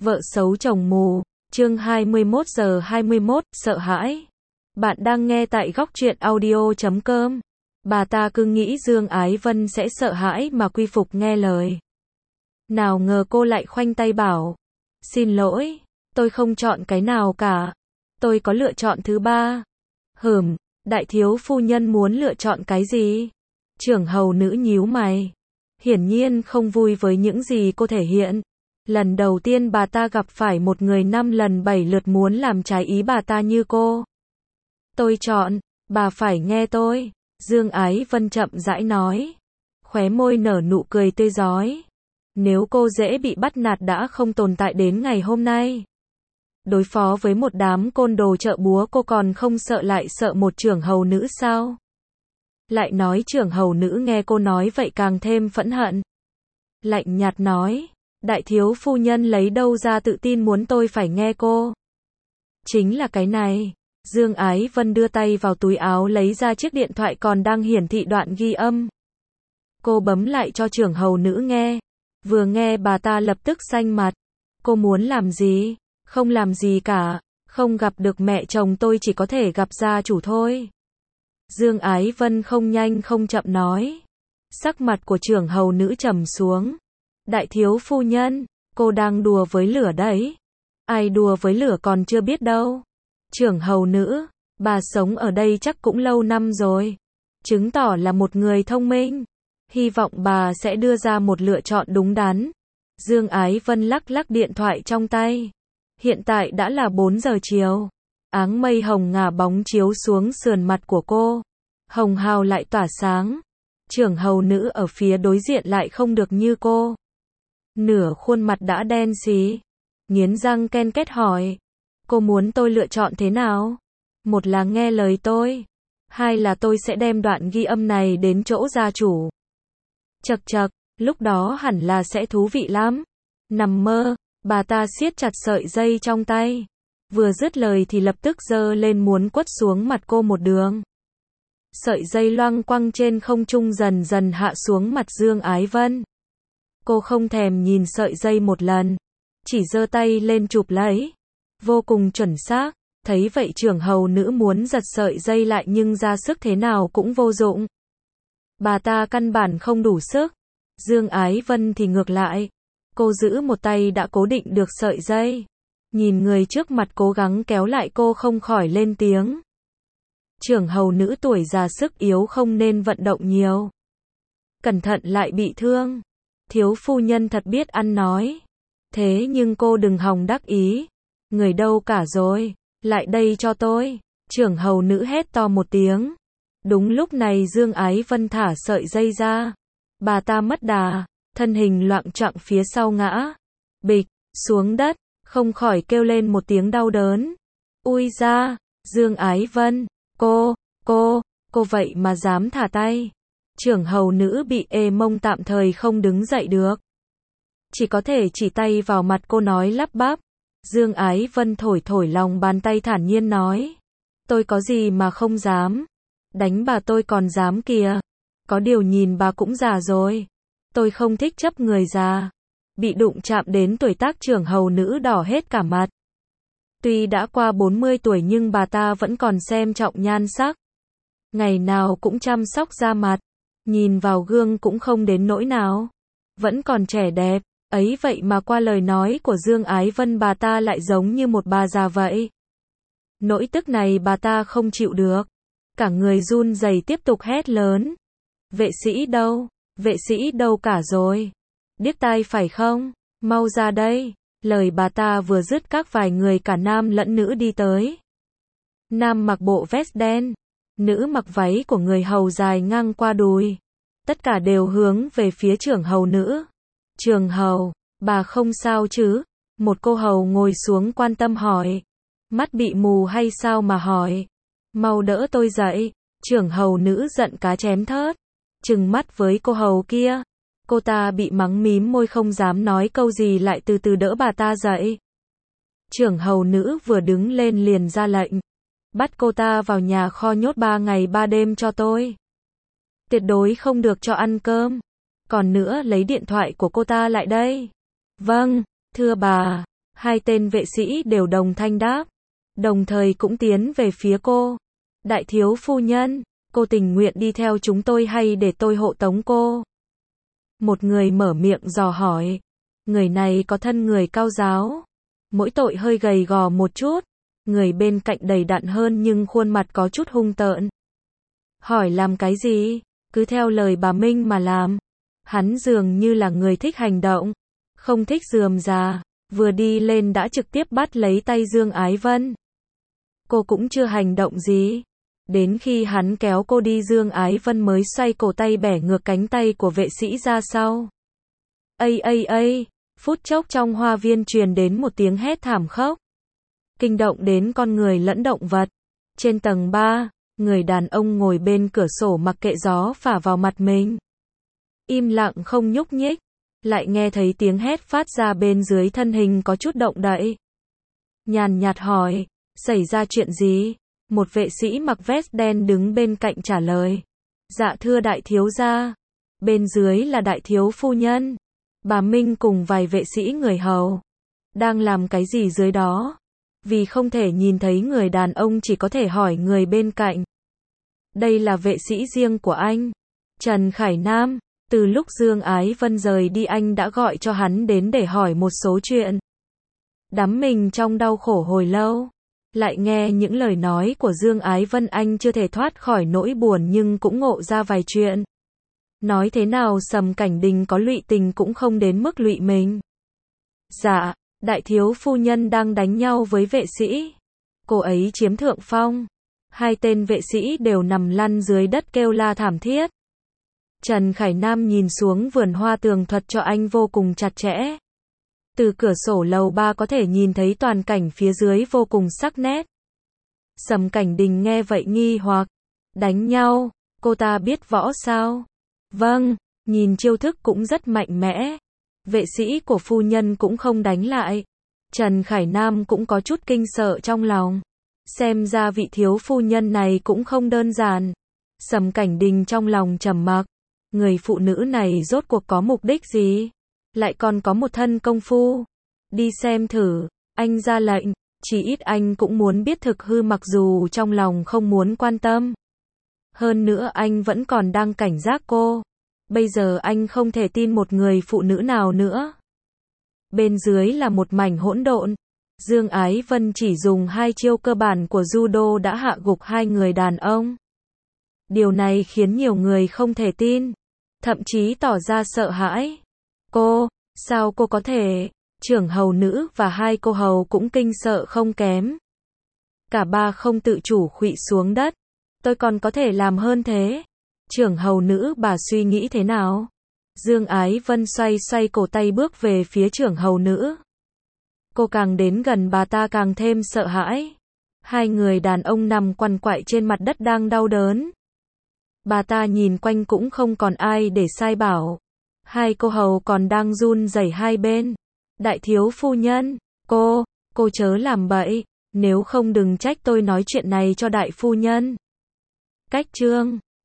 Vợ xấu chồng mù, chương 21 giờ 21, sợ hãi. Bạn đang nghe tại góc truyện audio.com. Bà ta cứ nghĩ Dương Ái Vân sẽ sợ hãi mà quy phục nghe lời. Nào ngờ cô lại khoanh tay bảo, xin lỗi, tôi không chọn cái nào cả. Tôi có lựa chọn thứ ba. Đại thiếu phu nhân muốn lựa chọn cái gì? Trưởng hầu nữ nhíu mày. Hiển nhiên không vui với những gì cô thể hiện. Lần đầu tiên bà ta gặp phải một người 5 lần 7 lượt muốn làm trái ý bà ta như cô. Tôi chọn, bà phải nghe tôi. Dương Ái Vân chậm rãi nói. Khóe môi nở nụ cười tươi rói. Nếu cô dễ bị bắt nạt đã không tồn tại đến ngày hôm nay. Đối phó với một đám côn đồ chợ búa cô còn không sợ lại sợ một trưởng hầu nữ sao? Lại nói trưởng hầu nữ nghe cô nói vậy càng thêm phẫn hận. Lạnh nhạt nói, đại thiếu phu nhân lấy đâu ra tự tin muốn tôi phải nghe cô? Chính là cái này. Dương Ái Vân đưa tay vào túi áo lấy ra chiếc điện thoại còn đang hiển thị đoạn ghi âm. Cô bấm lại cho trưởng hầu nữ nghe. Vừa nghe bà ta lập tức xanh mặt. Cô muốn làm gì? Không làm gì cả. Không gặp được mẹ chồng tôi chỉ có thể gặp gia chủ thôi. Dương Ái Vân không nhanh không chậm nói. Sắc mặt của trưởng hầu nữ trầm xuống. Đại thiếu phu nhân, cô đang đùa với lửa đấy. Ai đùa với lửa còn chưa biết đâu. Trưởng hầu nữ, bà sống ở đây chắc cũng lâu năm rồi. Chứng tỏ là một người thông minh. Hy vọng bà sẽ đưa ra một lựa chọn đúng đắn. Dương Ái Vân lắc lắc điện thoại trong tay. Hiện tại đã là 4 giờ chiều. Áng mây hồng ngả bóng chiếu xuống sườn mặt của cô. Hồng hào lại tỏa sáng. Trưởng hầu nữ ở phía đối diện lại không được như cô. Nửa khuôn mặt đã đen xí. Nghiến răng ken két hỏi. Cô muốn tôi lựa chọn thế nào? Một là nghe lời tôi. Hai là tôi sẽ đem đoạn ghi âm này đến chỗ gia chủ. Chậc chậc, lúc đó hẳn là sẽ thú vị lắm. Nằm mơ, bà ta siết chặt sợi dây trong tay. Vừa dứt lời thì lập tức giơ lên muốn quất xuống mặt cô một đường. Sợi dây loang quăng trên không trung dần dần hạ xuống mặt Dương Ái Vân. Cô không thèm nhìn sợi dây một lần. Chỉ giơ tay lên chụp lấy. Vô cùng chuẩn xác. Thấy vậy trưởng hầu nữ muốn giật sợi dây lại nhưng ra sức thế nào cũng vô dụng. Bà ta căn bản không đủ sức. Dương Ái Vân thì ngược lại. Cô giữ một tay đã cố định được sợi dây. Nhìn người trước mặt cố gắng kéo lại cô không khỏi lên tiếng. Trưởng hầu nữ tuổi già sức yếu không nên vận động nhiều. Cẩn thận lại bị thương. Thiếu phu nhân thật biết ăn nói. Thế nhưng cô đừng hòng đắc ý. Người đâu cả rồi. Lại đây cho tôi. Trưởng hầu nữ hét to một tiếng. Đúng lúc này Dương Ái Vân thả sợi dây ra. Bà ta mất đà. Thân hình loạng choạng phía sau ngã. Bịch, xuống đất. Không khỏi kêu lên một tiếng đau đớn. Ui da, Dương Ái Vân. Cô vậy mà dám thả tay. Trưởng hầu nữ bị ê mông tạm thời không đứng dậy được. Chỉ có thể chỉ tay vào mặt cô nói lắp bắp. Dương Ái Vân thổi thổi lòng bàn tay thản nhiên nói. Tôi có gì mà không dám. Đánh bà tôi còn dám kìa. Có điều nhìn bà cũng già rồi. Tôi không thích chấp người già. Bị đụng chạm đến tuổi tác trưởng hầu nữ đỏ hết cả mặt. Tuy đã qua 40 tuổi nhưng bà ta vẫn còn xem trọng nhan sắc. Ngày nào cũng chăm sóc da mặt. Nhìn vào gương cũng không đến nỗi nào. Vẫn còn trẻ đẹp. Ấy vậy mà qua lời nói của Dương Ái Vân bà ta lại giống như một bà già vậy. Nỗi tức này bà ta không chịu được. Cả người run rẩy tiếp tục hét lớn. Vệ sĩ đâu? Vệ sĩ đâu cả rồi? Điếc tai phải không? Mau ra đây. Lời bà ta vừa dứt các vài người cả nam lẫn nữ đi tới. Nam mặc bộ vest đen. Nữ mặc váy của người hầu dài ngang qua đùi. Tất cả đều hướng về phía trưởng hầu nữ. Trưởng hầu, bà không sao chứ? Một cô hầu ngồi xuống quan tâm hỏi. Mắt bị mù hay sao mà hỏi? Mau đỡ tôi dậy. Trưởng hầu nữ giận cá chém thớt. Trừng mắt với cô hầu kia. Cô ta bị mắng mím môi không dám nói câu gì lại từ từ đỡ bà ta dậy. Trưởng hầu nữ vừa đứng lên liền ra lệnh. Bắt cô ta vào nhà kho nhốt 3 ngày 3 đêm cho tôi. Tuyệt đối không được cho ăn cơm. Còn nữa lấy điện thoại của cô ta lại đây. Vâng, thưa bà. Hai tên vệ sĩ đều đồng thanh đáp, đồng thời cũng tiến về phía cô. Đại thiếu phu nhân, cô tình nguyện đi theo chúng tôi hay để tôi hộ tống cô? Một người mở miệng dò hỏi. Người này có thân người cao ráo, mỗi tội hơi gầy gò một chút. Người bên cạnh đầy đặn hơn nhưng khuôn mặt có chút hung tợn. Hỏi làm cái gì? Cứ theo lời bà Minh mà làm. Hắn dường như là người thích hành động, không thích rườm rà. Vừa đi lên đã trực tiếp bắt lấy tay Dương Ái Vân. Cô cũng chưa hành động gì. Đến khi hắn kéo cô đi, Dương Ái Vân mới xoay cổ tay bẻ ngược cánh tay của vệ sĩ ra sau. Ây! Phút chốc trong hoa viên truyền đến một tiếng hét thảm khốc, kinh động đến con người lẫn động vật. Trên tầng 3, người đàn ông ngồi bên cửa sổ mặc kệ gió phả vào mặt mình, im lặng không nhúc nhích. Lại nghe thấy tiếng hét phát ra bên dưới, thân hình có chút động đậy. Nhàn nhạt hỏi, xảy ra chuyện gì? Một vệ sĩ mặc vest đen đứng bên cạnh trả lời. Dạ thưa đại thiếu gia, bên dưới là đại thiếu phu nhân, bà Minh cùng vài vệ sĩ người hầu. Đang làm cái gì dưới đó? Vì không thể nhìn thấy người đàn ông chỉ có thể hỏi người bên cạnh. Đây là vệ sĩ riêng của anh, Trần Khải Nam. Từ lúc Dương Ái Vân rời đi anh đã gọi cho hắn đến để hỏi một số chuyện. Đắm mình trong đau khổ hồi lâu, lại nghe những lời nói của Dương Ái Vân, anh chưa thể thoát khỏi nỗi buồn nhưng cũng ngộ ra vài chuyện. Nói thế nào Sầm Cảnh Đình có lụy tình cũng không đến mức lụy mình. Dạ, đại thiếu phu nhân đang đánh nhau với vệ sĩ. Cô ấy chiếm thượng phong. Hai tên vệ sĩ đều nằm lăn dưới đất kêu la thảm thiết. Trần Khải Nam nhìn xuống vườn hoa tường thuật cho anh vô cùng chặt chẽ. Từ cửa sổ lầu 3 có thể nhìn thấy toàn cảnh phía dưới vô cùng sắc nét. Sầm Cảnh Đình nghe vậy nghi hoặc. Đánh nhau, cô ta biết võ sao? Vâng, nhìn chiêu thức cũng rất mạnh mẽ. Vệ sĩ của phu nhân cũng không đánh lại. Trần Khải Nam cũng có chút kinh sợ trong lòng. Xem ra vị thiếu phu nhân này cũng không đơn giản. Sầm Cảnh Đình trong lòng trầm mặc. Người phụ nữ này rốt cuộc có mục đích gì? Lại còn có một thân công phu. Đi xem thử, anh ra lệnh, chỉ ít anh cũng muốn biết thực hư mặc dù trong lòng không muốn quan tâm. Hơn nữa anh vẫn còn đang cảnh giác cô. Bây giờ anh không thể tin một người phụ nữ nào nữa. Bên dưới là một mảnh hỗn độn. Dương Ái Vân chỉ dùng 2 chiêu cơ bản của judo đã hạ gục 2 người đàn ông. Điều này khiến nhiều người không thể tin, thậm chí tỏ ra sợ hãi. Sao cô có thể? Trưởng hầu nữ và 2 cô hầu cũng kinh sợ không kém. Cả ba không tự chủ khuỵu xuống đất. Tôi còn có thể làm hơn thế. Trưởng hầu nữ bà suy nghĩ thế nào? Dương Ái Vân xoay cổ tay bước về phía trưởng hầu nữ. Cô càng đến gần bà ta càng thêm sợ hãi. 2 người đàn ông nằm quằn quại trên mặt đất đang đau đớn. Bà ta nhìn quanh cũng không còn ai để sai bảo. 2 cô hầu còn đang run rẩy hai bên. Đại thiếu phu nhân, cô chớ làm bậy, nếu không đừng trách tôi nói chuyện này cho đại phu nhân. Cách chương